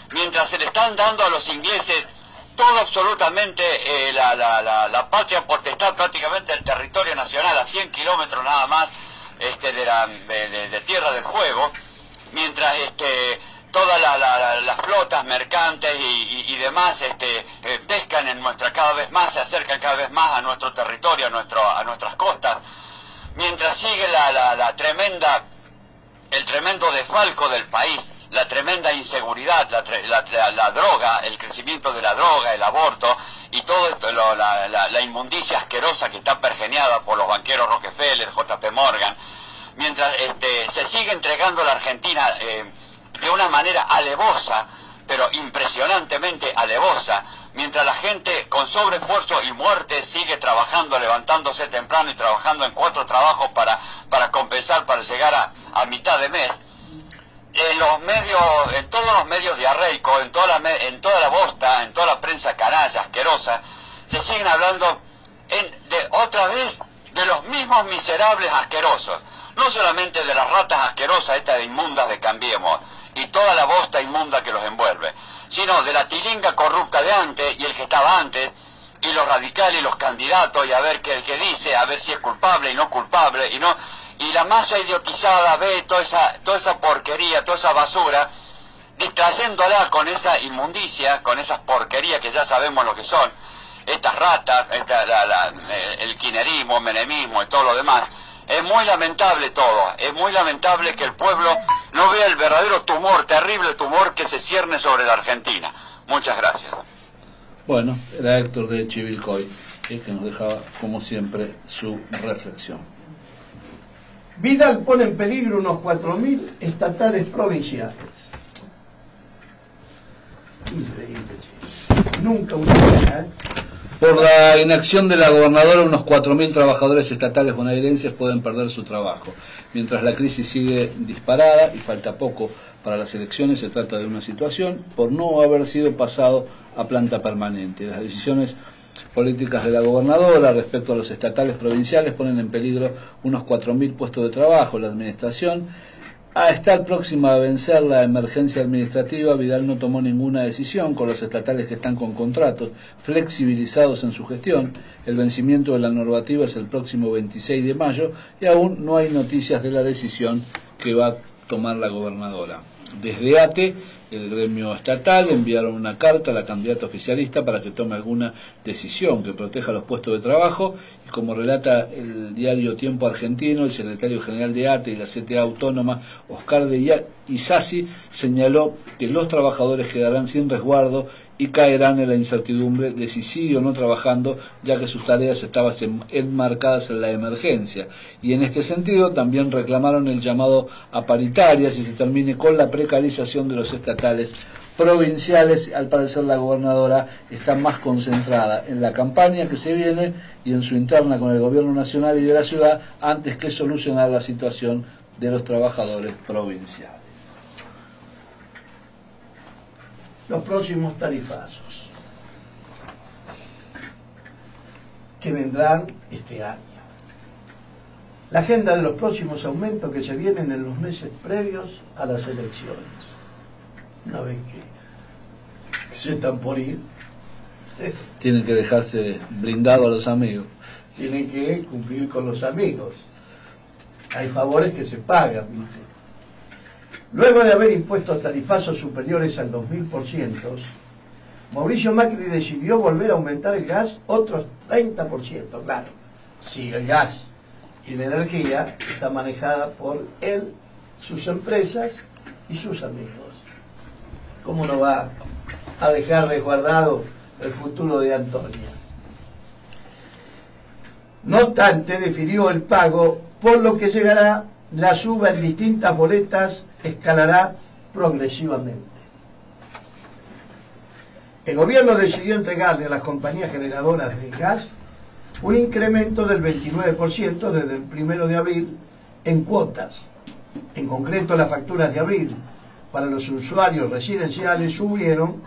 Speaker 5: mientras se le están dando a los ingleses todo absolutamente eh, la, la, la, la patria potestad, prácticamente el territorio nacional a cien kilómetros nada más este, de, la, de, de, de Tierra del Fuego, mientras este, todas la, la, la, las flotas mercantes y, y, y demás este, eh, pescan en nuestra, cada vez más, se acercan cada vez más a nuestro territorio, a, nuestro, a nuestras costas, mientras sigue la, la, la tremenda, el tremendo desfalco del país, la tremenda inseguridad, la, la, la, la droga, el crecimiento de la droga, el aborto y todo esto, lo, la, la, la inmundicia asquerosa que está pergeñada por los banqueros Rockefeller, J P Morgan, mientras este, se sigue entregando la Argentina eh, de una manera alevosa, pero impresionantemente alevosa, mientras la gente con sobreesfuerzo y muerte sigue trabajando, levantándose temprano y trabajando en cuatro trabajos para, para compensar, para llegar a, a mitad de mes. En los medios, en todos los medios diarreicos, en toda la, en toda la bosta, en toda la prensa canalla, asquerosa, se siguen hablando en, de, otra vez de los mismos miserables asquerosos. No solamente de las ratas asquerosas, estas de inmundas de Cambiemos, y toda la bosta inmunda que los envuelve, sino de la tilinga corrupta de antes y el que estaba antes, y los radicales y los candidatos, y a ver qué el que dice, a ver si es culpable y no culpable, y no... y la masa idiotizada ve toda esa, toda esa porquería, toda esa basura, distrayéndola con esa inmundicia, con esas porquerías que ya sabemos lo que son, estas ratas, esta, la, la, el kirchnerismo, menemismo y todo lo demás. Es muy lamentable todo, es muy lamentable que el pueblo no vea el verdadero tumor, terrible tumor que se cierne sobre la Argentina. Muchas gracias.
Speaker 3: Bueno, era Héctor de Chivilcoy, que nos dejaba, como siempre, su reflexión.
Speaker 4: Vidal pone en peligro unos cuatro mil estatales provinciales. Increíble, chico. Nunca una pena, ¿eh?
Speaker 3: Por la inacción de la gobernadora, unos cuatro mil trabajadores estatales bonaerenses pueden perder su trabajo. Mientras la crisis sigue disparada y falta poco para las elecciones, se trata de una situación por no haber sido pasado a planta permanente. Las decisiones políticas de la gobernadora respecto a los estatales provinciales ponen en peligro unos cuatro mil puestos de trabajo. La administración, a estar próxima a vencer la emergencia administrativa, Vidal no tomó ninguna decisión con los estatales que están con contratos flexibilizados en su gestión. El vencimiento de la normativa es el próximo veintiséis de mayo y aún no hay noticias de la decisión que va a tomar la gobernadora. Desde A T E, el gremio estatal, enviaron una carta a la candidata oficialista para que tome alguna decisión que proteja los puestos de trabajo, y como relata el diario Tiempo Argentino, el secretario general de A T E y la C T A autónoma, Oscar de Isasi, señaló que los trabajadores quedarán sin resguardo y caerán en la incertidumbre de si sigue o no trabajando, ya que sus tareas estaban enmarcadas en la emergencia. Y en este sentido también reclamaron el llamado a paritarias y se termine con la precarización de los estatales provinciales. Al parecer la gobernadora está más concentrada en la campaña que se viene y en su interna con el gobierno nacional y de la ciudad antes que solucionar la situación de los trabajadores provinciales.
Speaker 4: Los próximos tarifazos que vendrán este año. La agenda de los próximos aumentos que se vienen en los meses previos a las elecciones. Una vez que, que se están por ir,
Speaker 3: tienen que dejarse blindado a los amigos.
Speaker 4: Tienen que cumplir con los amigos. Hay favores que se pagan, ¿viste? Luego de haber impuesto tarifazos superiores al dos mil por ciento, Mauricio Macri decidió volver a aumentar el gas otros treinta por ciento. Claro, si el gas y la energía está manejada por él, sus empresas y sus amigos. ¿Cómo no va a dejar resguardado el futuro de Antonia? No obstante, definió el pago, por lo que llegará la suba en distintas boletas, escalará progresivamente. El gobierno decidió entregarle a las compañías generadoras de gas un incremento del veintinueve por ciento desde el primero de abril en cuotas. En concreto, las facturas de abril para los usuarios residenciales subieron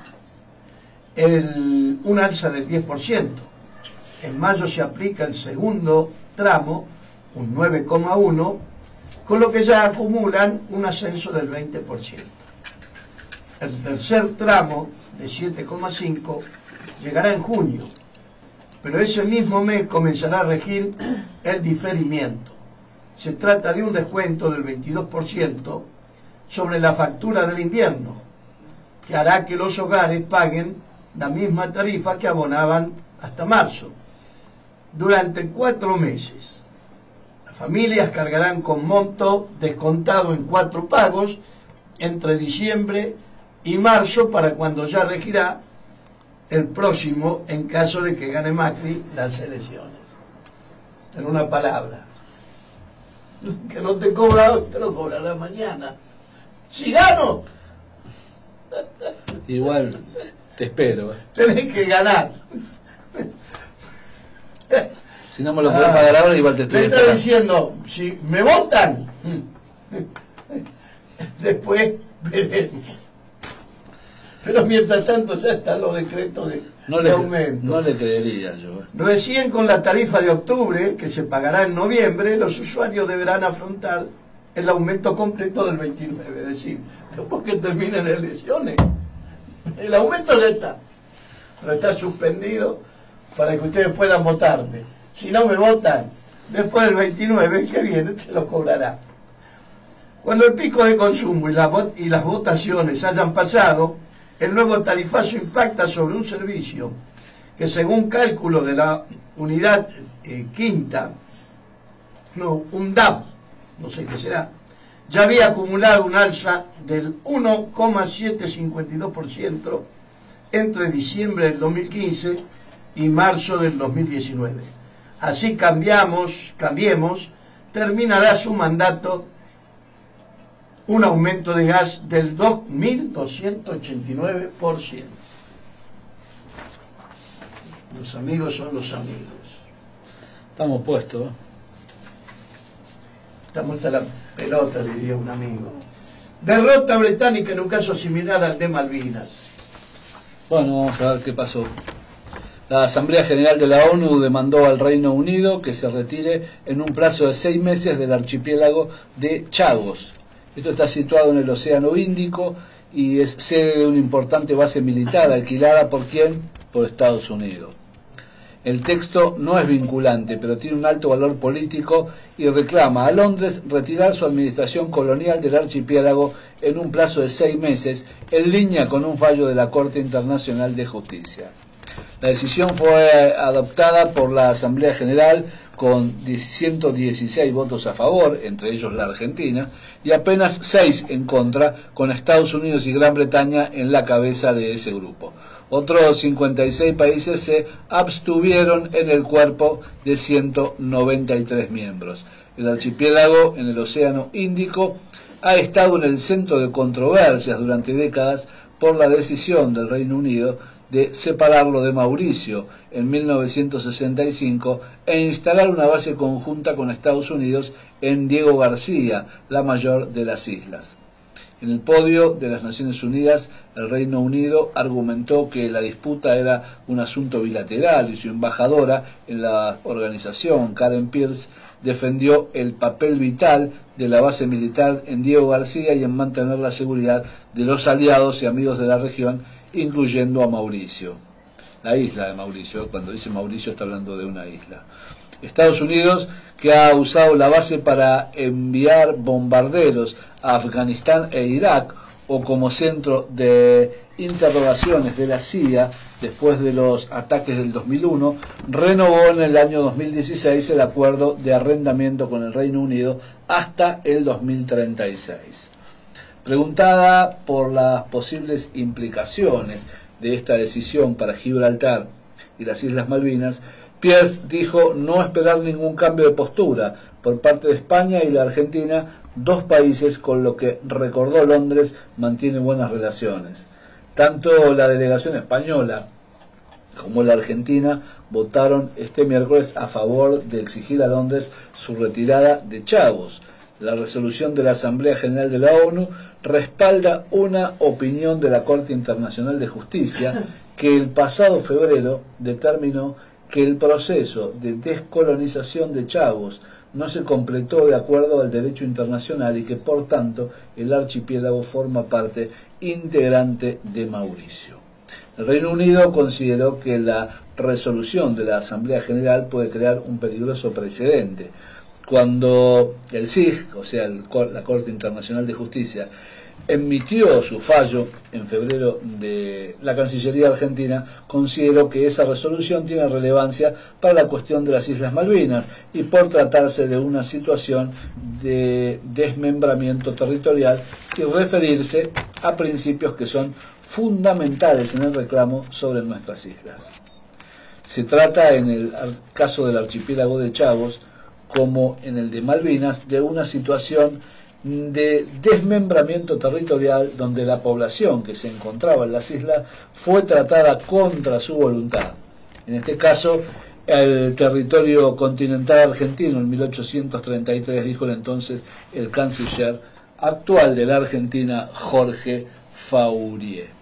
Speaker 4: el, un alza del diez por ciento. En mayo se aplica el segundo tramo, un nueve coma uno por ciento, con lo que ya acumulan un ascenso del veinte por ciento. El tercer tramo de siete coma cinco llegará en junio, pero ese mismo mes comenzará a regir el diferimiento. Se trata de un descuento del veintidós por ciento sobre la factura del invierno, que hará que los hogares paguen la misma tarifa que abonaban hasta marzo, durante cuatro meses. Las familias cargarán con monto descontado en cuatro pagos entre diciembre y marzo, para cuando ya regirá el próximo en caso de que gane Macri las elecciones. En una palabra, que no te cobra hoy, te lo cobrará mañana. Si gano,
Speaker 3: Igual te espero. eh.
Speaker 4: tenés que ganar.
Speaker 3: Si no me lo podés pagar ahora, igual te
Speaker 4: Le
Speaker 3: estoy
Speaker 4: está
Speaker 3: esperando.
Speaker 4: diciendo, si me votan, después veremos. Pero mientras tanto ya están los decretos de,
Speaker 3: No
Speaker 4: de
Speaker 3: le,
Speaker 4: aumento.
Speaker 3: no le creería yo. eh.
Speaker 4: Recién con la tarifa de octubre, que se pagará en noviembre, los usuarios deberán afrontar el aumento completo del veintinueve. Es decir, después que terminen las elecciones, el aumento ya está. Pero está suspendido para que ustedes puedan votarme. Si no me votan, después del veintinueve, el que viene se lo cobrará. Cuando el pico de consumo y, la vo- y las votaciones hayan pasado, el nuevo tarifazo impacta sobre un servicio que, según cálculo de la unidad eh, quinta, no, un D A P, no sé qué será, ya había acumulado un alza del uno coma setecientos cincuenta y dos por ciento entre diciembre del dos mil quince y marzo del dos mil diecinueve. Así cambiamos, cambiemos, terminará su mandato un aumento de gas del dos mil doscientos ochenta y nueve por ciento. Los amigos son los amigos.
Speaker 3: Estamos puestos. eh.
Speaker 4: Estamos hasta la pelota, diría un amigo. Derrota británica en un caso similar al de Malvinas.
Speaker 3: Bueno, vamos a ver qué pasó. La Asamblea General de la ONU demandó al Reino Unido que se retire en un plazo de seis meses del archipiélago de Chagos. Esto está situado en el Océano Índico y es sede de una importante base militar alquilada por ¿quién? Por Estados Unidos. El texto no es vinculante, pero tiene un alto valor político y reclama a Londres retirar su administración colonial del archipiélago en un plazo de seis meses, en línea con un fallo de la Corte Internacional de Justicia. La decisión fue adoptada por la Asamblea General con ciento dieciséis votos a favor, entre ellos la Argentina, y apenas seis en contra, con Estados Unidos y Gran Bretaña en la cabeza de ese grupo. Otros cincuenta y seis países se abstuvieron en el cuerpo de ciento noventa y tres miembros. El archipiélago en el Océano Índico ha estado en el centro de controversias durante décadas por la decisión del Reino Unido de separarlo de Mauricio en mil novecientos sesenta y cinco e instalar una base conjunta con Estados Unidos en Diego García, la mayor de las islas. En el podio de las Naciones Unidas, el Reino Unido argumentó que la disputa era un asunto bilateral y su embajadora en la organización, Karen Pierce, defendió el papel vital de la base militar en Diego García y en mantener la seguridad de los aliados y amigos de la región, incluyendo a Mauricio. La isla de Mauricio, cuando dice Mauricio está hablando de una isla. Estados Unidos, que ha usado la base para enviar bombarderos a Afganistán e Irak, o como centro de interrogaciones de la C I A después de los ataques del dos mil uno, renovó en el año dos mil dieciséis el acuerdo de arrendamiento con el Reino Unido hasta el dos mil treinta y seis. Preguntada por las posibles implicaciones de esta decisión para Gibraltar y las Islas Malvinas, Pierce dijo no esperar ningún cambio de postura por parte de España y la Argentina, dos países con los que, recordó Londres, mantiene buenas relaciones. Tanto la delegación española como la argentina votaron este miércoles a favor de exigir a Londres su retirada de Chagos. La resolución de la Asamblea General de la ONU respalda una opinión de la Corte Internacional de Justicia que el pasado febrero determinó que el proceso de descolonización de Chagos no se completó de acuerdo al derecho internacional y que, por tanto, el archipiélago forma parte integrante de Mauricio. El Reino Unido consideró que la resolución de la Asamblea General puede crear un peligroso precedente. Cuando el C I J, o sea, el, la Corte Internacional de Justicia, emitió su fallo en febrero, de la Cancillería Argentina consideró que esa resolución tiene relevancia para la cuestión de las Islas Malvinas y por tratarse de una situación de desmembramiento territorial y referirse a principios que son fundamentales en el reclamo sobre nuestras islas. Se trata, en el caso del archipiélago de Chagos, como en el de Malvinas, de una situación de desmembramiento territorial donde la población que se encontraba en las islas fue tratada contra su voluntad. En este caso, el territorio continental argentino en mil ochocientos treinta y tres, dijo el entonces el canciller actual de la Argentina, Jorge Faurier.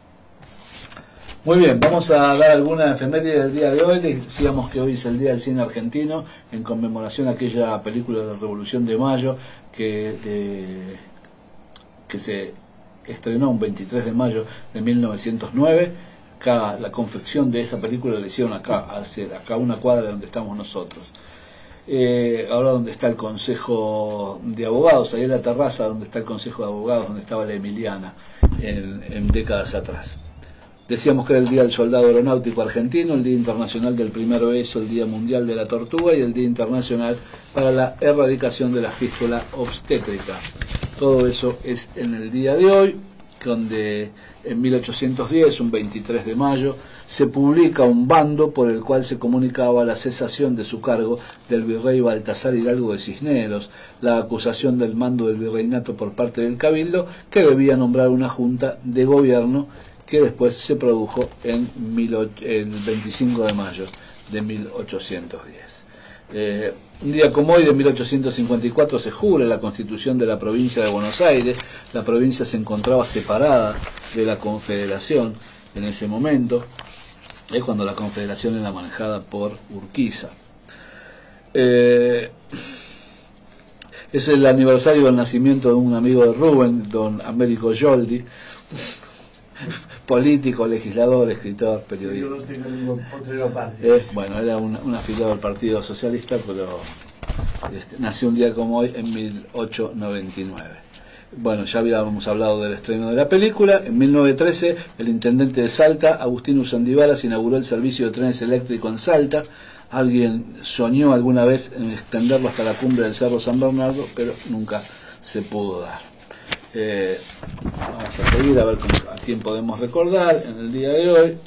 Speaker 3: Muy bien, vamos a dar alguna efeméride del día de hoy. Decíamos que hoy es el Día del Cine Argentino, en conmemoración a aquella película de la Revolución de Mayo que, de, que se estrenó un veintitrés de mayo de mil novecientos nueve. Acá, la confección de esa película la hicieron acá, hacia, acá una cuadra donde estamos nosotros. Eh, ahora donde está el Consejo de Abogados, ahí en la terraza donde está el Consejo de Abogados, donde estaba la Emiliana en, en décadas atrás. Decíamos que era el Día del Soldado Aeronáutico Argentino, el Día Internacional del Primer Beso, el Día Mundial de la Tortuga y el Día Internacional para la Erradicación de la Fístula Obstétrica. Todo eso es en el día de hoy, donde en mil ochocientos diez, un veintitrés de mayo, se publica un bando por el cual se comunicaba la cesación de su cargo del virrey Baltasar Hidalgo de Cisneros, la acusación del mando del virreinato por parte del Cabildo, que debía nombrar una junta de gobierno que después se produjo en el veinticinco de mayo de mil ochocientos diez. Eh, un día como hoy, de mil ochocientos cincuenta y cuatro, se jura la constitución de la provincia de Buenos Aires. La provincia se encontraba separada de la Confederación en ese momento, es cuando la Confederación era manejada por Urquiza. Eh, es el aniversario del nacimiento de un amigo de Rubén, don Américo Yoldi, político, legislador, escritor, periodista.
Speaker 4: Yo no tengo ningún potrero aparte.
Speaker 3: Eh, bueno, era un, un afiliado del Partido Socialista, pero este, nació un día como hoy en mil ochocientos noventa y nueve. Bueno, ya habíamos hablado del estreno de la película. En mil novecientos trece, el intendente de Salta, Agustín Usandivaras, inauguró el servicio de trenes eléctricos en Salta. Alguien soñó alguna vez en extenderlo hasta la cumbre del Cerro San Bernardo, pero nunca se pudo dar. Eh, vamos a seguir a ver cómo, a quién podemos recordar en el día de hoy.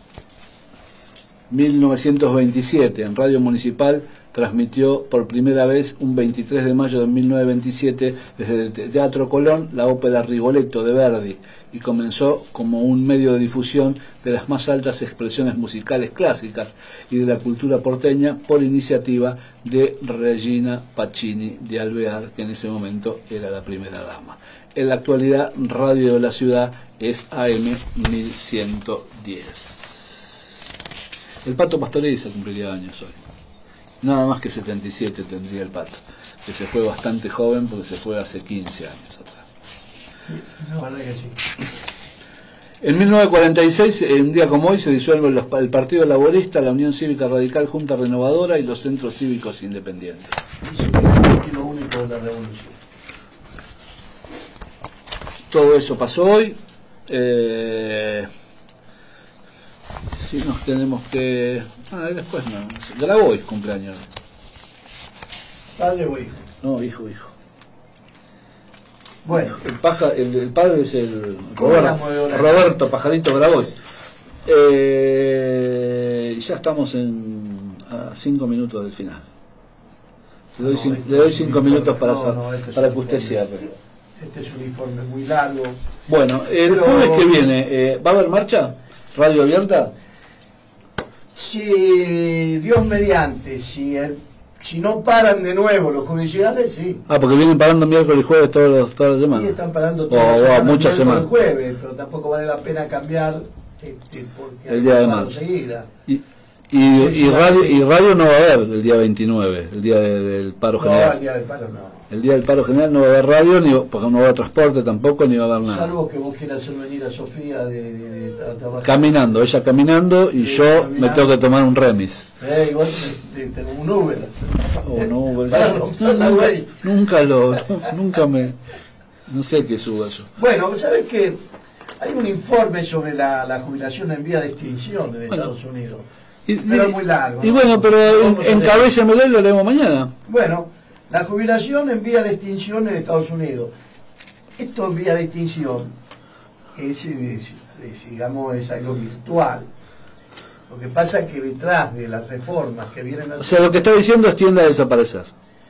Speaker 3: mil novecientos veintisiete, en Radio Municipal transmitió por primera vez un veintitrés de mayo de mil novecientos veintisiete desde el Teatro Colón la ópera Rigoletto de Verdi, y comenzó como un medio de difusión de las más altas expresiones musicales clásicas y de la cultura porteña por iniciativa de Regina Pacini de Alvear, que en ese momento era la primera dama. En la actualidad, Radio de la Ciudad es A M mil ciento diez. El Pato Pastoriza cumpliría años hoy. Nada más que setenta y siete tendría el Pato, que se fue bastante joven porque se fue hace quince años atrás.
Speaker 4: No, verdad que sí.
Speaker 3: En mil novecientos cuarenta y seis, un día como hoy, se disuelven los, el Partido Laborista, la Unión Cívica Radical, Junta Renovadora y los Centros Cívicos Independientes.
Speaker 4: Y su objetivo único de la revolución.
Speaker 3: Todo eso pasó hoy. Eh, si nos tenemos que... Ah, después no. Grabois cumpleaños.
Speaker 4: ¿Padre o hijo?
Speaker 3: No, hijo, hijo.
Speaker 4: Bueno.
Speaker 3: El, paja, el, el padre es el
Speaker 4: ¿Cómo
Speaker 3: Roberto,
Speaker 4: éramos de hora?
Speaker 3: Roberto Pajarito Grabois. Eh, ya estamos en a cinco minutos del final. Le doy,
Speaker 4: No,
Speaker 3: cin,
Speaker 4: este
Speaker 3: le doy
Speaker 4: es
Speaker 3: cinco
Speaker 4: un
Speaker 3: minutos
Speaker 4: informe.
Speaker 3: para,
Speaker 4: No, no, este es
Speaker 3: para
Speaker 4: un
Speaker 3: que usted
Speaker 4: informe.
Speaker 3: cierre.
Speaker 4: Este es un informe muy largo.
Speaker 3: Bueno, el
Speaker 4: Pero-
Speaker 3: jueves que viene, eh, ¿va a haber marcha? ¿Radio abierta?
Speaker 4: Si Dios mediante, si el, si no paran de nuevo los judiciales, sí.
Speaker 3: Ah, porque vienen parando miércoles y jueves todos los, todas las
Speaker 4: Y
Speaker 3: semanas.
Speaker 4: están parando
Speaker 3: O-
Speaker 4: todas las
Speaker 3: o
Speaker 4: semanas,
Speaker 3: muchas
Speaker 4: miércoles,
Speaker 3: semanas.
Speaker 4: jueves, pero tampoco vale la pena cambiar este, porque
Speaker 3: El día de
Speaker 4: hay que
Speaker 3: marzo.
Speaker 4: seguida.
Speaker 3: Y, Y,
Speaker 4: Sí, sí,
Speaker 3: y, radio,
Speaker 4: sí.
Speaker 3: y radio no va a haber el día veintinueve, el día de- del paro
Speaker 4: No,
Speaker 3: general.
Speaker 4: el día del paro no.
Speaker 3: El día del paro general no va a haber radio, ni, porque no va a haber transporte tampoco, ni va a haber nada.
Speaker 4: Salvo que vos quieras hacer venir a Sofía de, de, de, de trabajar.
Speaker 3: Caminando, ella caminando y
Speaker 4: Sí,
Speaker 3: yo
Speaker 4: caminando.
Speaker 3: me tengo que tomar un remis.
Speaker 4: Eh, igual te- te- tengo un Uber.
Speaker 3: Oh, no, pero
Speaker 4: Para
Speaker 3: yo-
Speaker 4: romper la güey.
Speaker 3: nunca lo, nunca me, no sé qué suba eso.
Speaker 4: Bueno, ¿sabes qué? Hay un informe sobre la, la jubilación en vía de extinción en
Speaker 3: Bueno.
Speaker 4: Estados Unidos.
Speaker 3: Y,
Speaker 4: Pero es muy largo,
Speaker 3: Y
Speaker 4: ¿no?
Speaker 3: bueno, pero
Speaker 4: Vamos a
Speaker 3: en,
Speaker 4: leer.
Speaker 3: encabécemelo y lo leemos mañana.
Speaker 4: Bueno, la jubilación en vía de extinción en Estados Unidos. Esto en vía de extinción es, es- es, digamos, es algo virtual. Lo que pasa es que detrás de las reformas que vienen a
Speaker 3: O sea, lo que está diciendo es tiende a desaparecer.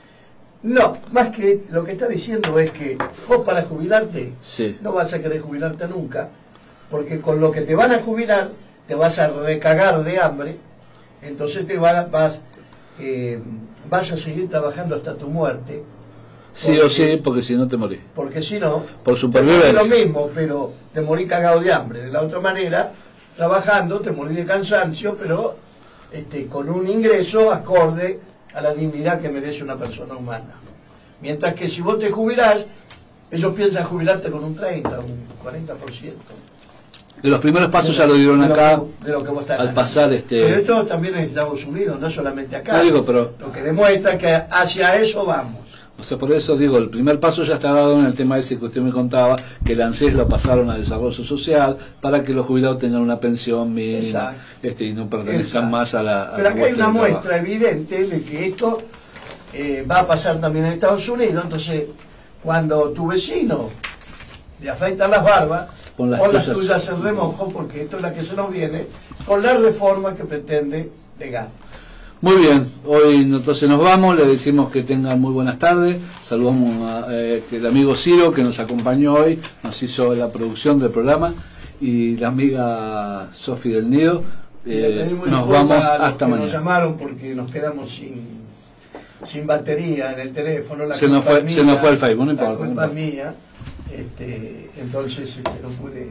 Speaker 4: No, más que lo que está diciendo es que vos para jubilarte
Speaker 3: Sí.
Speaker 4: no vas a querer jubilarte nunca, porque con lo que te van a jubilar te vas a recagar de hambre, entonces te va- vas, eh, vas a seguir trabajando hasta tu muerte,
Speaker 3: Sí o sí, porque si no te morís.
Speaker 4: porque si no,
Speaker 3: Por
Speaker 4: te
Speaker 3: supervivencia.
Speaker 4: morís lo mismo, pero te morís cagado de hambre. De la otra manera, trabajando te morís de cansancio, pero este, con un ingreso acorde a la dignidad que merece una persona humana. Mientras que si vos te jubilás, ellos piensan jubilarte con un treinta, un cuarenta por ciento.
Speaker 3: De los primeros pasos ya lo dieron
Speaker 4: de lo
Speaker 3: acá,
Speaker 4: que- de lo que vos estás
Speaker 3: al
Speaker 4: ganando.
Speaker 3: pasar este...
Speaker 4: Pero esto también en Estados Unidos, no solamente acá.
Speaker 3: No digo, pero-
Speaker 4: Lo que demuestra que hacia eso vamos.
Speaker 3: O sea, por eso digo, el primer paso ya está dado en el tema ese que usted me contaba, que el ANSES lo pasaron a desarrollo social para que los jubilados tengan una pensión mínima,
Speaker 4: Exacto.
Speaker 3: este, y no pertenezcan
Speaker 4: Exacto.
Speaker 3: más a la... a
Speaker 4: Pero
Speaker 3: la
Speaker 4: acá hay
Speaker 3: hueste
Speaker 4: una
Speaker 3: del
Speaker 4: muestra evidente de que esto eh, va a pasar también en Estados Unidos. Entonces, cuando tu vecino le afeitan las barbas,
Speaker 3: Pon las
Speaker 4: pon las
Speaker 3: tuyas.
Speaker 4: tuyas en remojo, porque esto es la que se nos viene con la reforma que pretende legal.
Speaker 3: Muy bien, hoy entonces nos vamos, le decimos que tengan muy buenas tardes, saludamos a, eh, que el amigo Ciro que nos acompañó hoy, nos hizo la producción del programa, y la amiga Sofi del Nido,
Speaker 4: Y le
Speaker 3: eh,
Speaker 4: pedimos
Speaker 3: nos
Speaker 4: disculpas
Speaker 3: vamos
Speaker 4: a los
Speaker 3: hasta
Speaker 4: que Nos
Speaker 3: mañana.
Speaker 4: llamaron porque nos quedamos sin, sin batería en el teléfono. La
Speaker 3: Se nos
Speaker 4: culpa
Speaker 3: fue-
Speaker 4: es
Speaker 3: se
Speaker 4: mía,
Speaker 3: nos fue el Facebook, no
Speaker 4: la
Speaker 3: importa, no
Speaker 4: culpa es
Speaker 3: importa.
Speaker 4: mía. Este, entonces este, no pude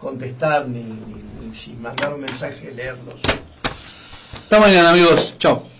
Speaker 4: contestar ni, ni, ni si mandar un mensaje leerlos.
Speaker 3: Hasta mañana, amigos, chao.